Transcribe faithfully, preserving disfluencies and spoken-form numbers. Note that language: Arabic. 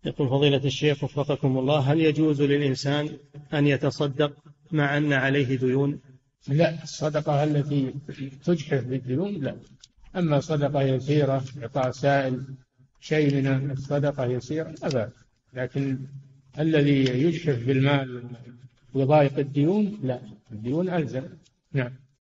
يقول فضيلة الشيخ وفقكم الله، هل يجوز للإنسان أن يتصدق مع أن عليه ديون؟ لا، الصدقة التي تجحف بالديون لا. أما صدقة يسيرة، إعطاء سائل شيء من الصدقة يسيرة أبا، لكن الذي يجحف بالمال ويضايق الديون لا، الديون ألزم. نعم.